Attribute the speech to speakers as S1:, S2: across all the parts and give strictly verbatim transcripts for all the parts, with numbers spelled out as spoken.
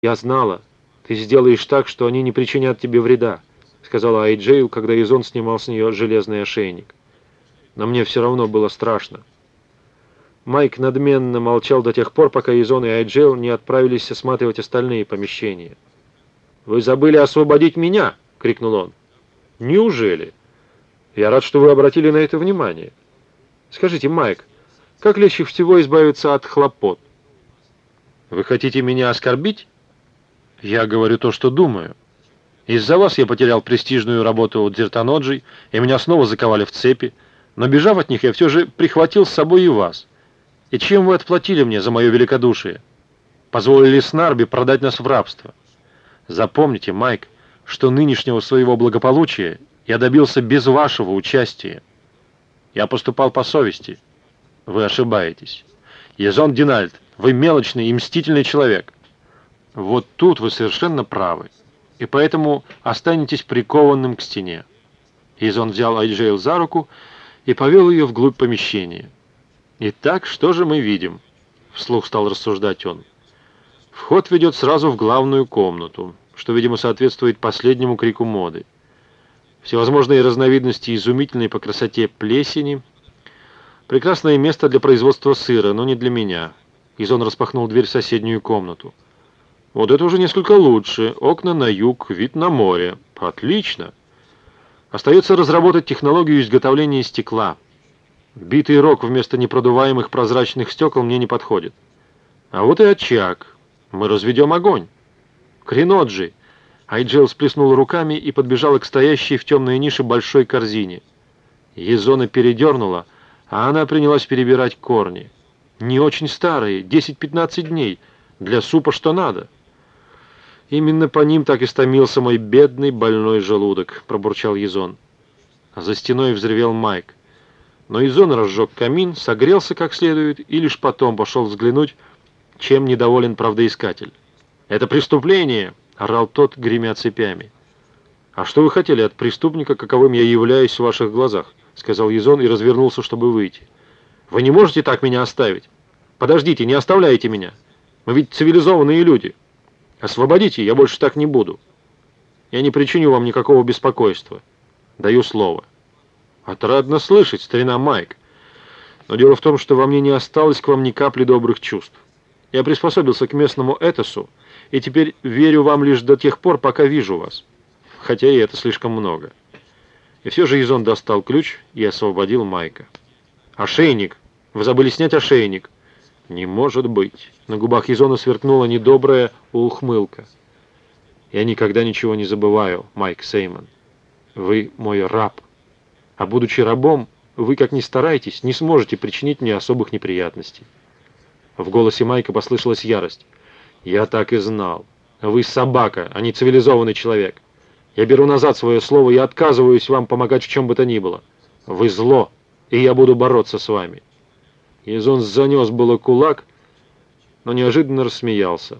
S1: «Я знала. Ты сделаешь так, что они не причинят тебе вреда», — сказала Айджейл, когда Изон снимал с нее железный ошейник. «Но мне все равно было страшно». Майк надменно молчал до тех пор, пока Изон и Айджейл не отправились осматривать остальные помещения. «Вы забыли освободить меня!» — крикнул он. «Неужели? Я рад, что вы обратили на это внимание. Скажите, Майк, как легче всего избавиться от хлопот? Вы хотите меня оскорбить? Я говорю то, что думаю. Из-за вас я потерял престижную работу у Дзертаноджи, и меня снова заковали в цепи, но, бежав от них, я все же прихватил с собой и вас. И чем вы отплатили мне за мое великодушие? Позволили Снарби продать нас в рабство. Запомните, Майк, что нынешнего своего благополучия я добился без вашего участия. Я поступал по совести. Вы ошибаетесь. Езон Динальд, вы мелочный и мстительный человек. Вот тут вы совершенно правы. И поэтому останетесь прикованным к стене. Езон взял Айджейл за руку и повел ее вглубь помещения. «Итак, что же мы видим?» — вслух стал рассуждать он. «Вход ведет сразу в главную комнату, что, видимо, соответствует последнему крику моды. Всевозможные разновидности изумительной по красоте плесени. Прекрасное место для производства сыра, но не для меня». Изон распахнул дверь в соседнюю комнату. «Вот это уже несколько лучше. Окна на юг, вид на море. Отлично. Остается разработать технологию изготовления стекла. Битый рог вместо непродуваемых прозрачных стекол мне не подходит. А вот и очаг. Мы разведем огонь. Криноджи!» Айджел сплеснула руками и подбежала к стоящей в темной нише большой корзине. Езона передернула, а она принялась перебирать корни. Не очень старые, десять-пятнадцать дней. Для супа что надо. «Именно по ним так истомился мой бедный больной желудок», — пробурчал Езон. За стеной взревел Майк. Но Изон разжег камин, согрелся как следует и лишь потом пошел взглянуть, чем недоволен правдоискатель. «Это преступление!» — орал тот, гремя цепями. «А что вы хотели от преступника, каковым я являюсь в ваших глазах?» — сказал Езон и развернулся, чтобы выйти. «Вы не можете так меня оставить! Подождите, не оставляйте меня! Мы ведь цивилизованные люди! Освободите, я больше так не буду! Я не причиню вам никакого беспокойства! Даю слово!» «Отрадно слышать, старина Майк. Но дело в том, что во мне не осталось к вам ни капли добрых чувств. Я приспособился к местному этосу, и теперь верю вам лишь до тех пор, пока вижу вас. Хотя и это слишком много». И все же Изон достал ключ и освободил Майка. «Ошейник! Вы забыли снять ошейник!» «Не может быть!» На губах Изона сверкнула недобрая ухмылка. «Я никогда ничего не забываю, Майк Сеймон. Вы мой раб. А будучи рабом, вы, как ни старайтесь, не сможете причинить мне особых неприятностей». В голосе Майка послышалась ярость. «Я так и знал. Вы собака, а не цивилизованный человек. Я беру назад свое слово и отказываюсь вам помогать в чем бы то ни было. Вы зло, и я буду бороться с вами». Езон занес было кулак, но неожиданно рассмеялся.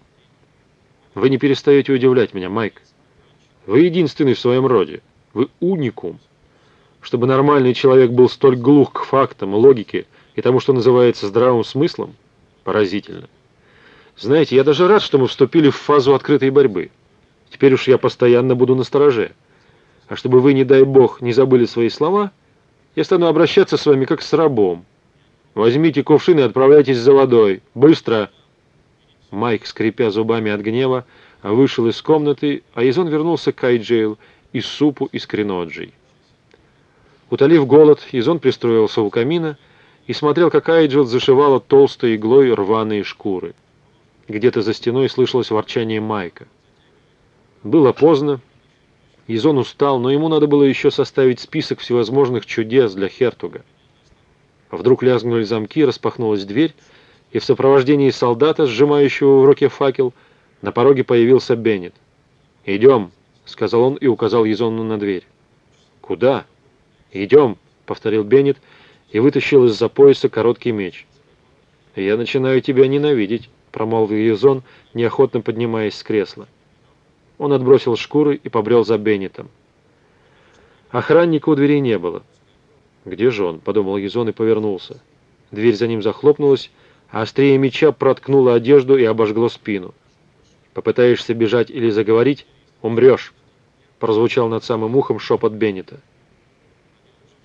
S1: «Вы не перестаете удивлять меня, Майк. Вы единственный в своем роде. Вы уникум. Чтобы нормальный человек был столь глух к фактам, логике и тому, что называется здравым смыслом, поразительно. Знаете, я даже рад, что мы вступили в фазу открытой борьбы. Теперь уж я постоянно буду настороже. А чтобы вы, не дай бог, не забыли свои слова, я стану обращаться с вами как с рабом. Возьмите кувшин и отправляйтесь за водой. Быстро!» Майк, скрипя зубами от гнева, вышел из комнаты, а Изон вернулся к Айджейл и супу из криноджей. Утолив голод, Изон пристроился у камина и смотрел, как Айджел зашивала толстой иглой рваные шкуры. Где-то за стеной слышалось ворчание Майка. Было поздно. Изон устал, но ему надо было еще составить список всевозможных чудес для Хертуга. Вдруг лязгнули замки, распахнулась дверь, и в сопровождении солдата, сжимающего в руке факел, на пороге появился Беннет. «Идем», — сказал он и указал Изону на дверь. «Куда?» «Идем», — повторил Беннет и вытащил из-за пояса короткий меч. «Я начинаю тебя ненавидеть», — промолвил Изон, неохотно поднимаясь с кресла. Он отбросил шкуры и побрел за Беннетом. Охранника у двери не было. «Где же он?» — подумал Езон и повернулся. Дверь за ним захлопнулась, а острие меча проткнуло одежду и обожгло спину. Попытаешься бежать или заговорить — умрешь», — прозвучал над самым ухом шепот Беннета.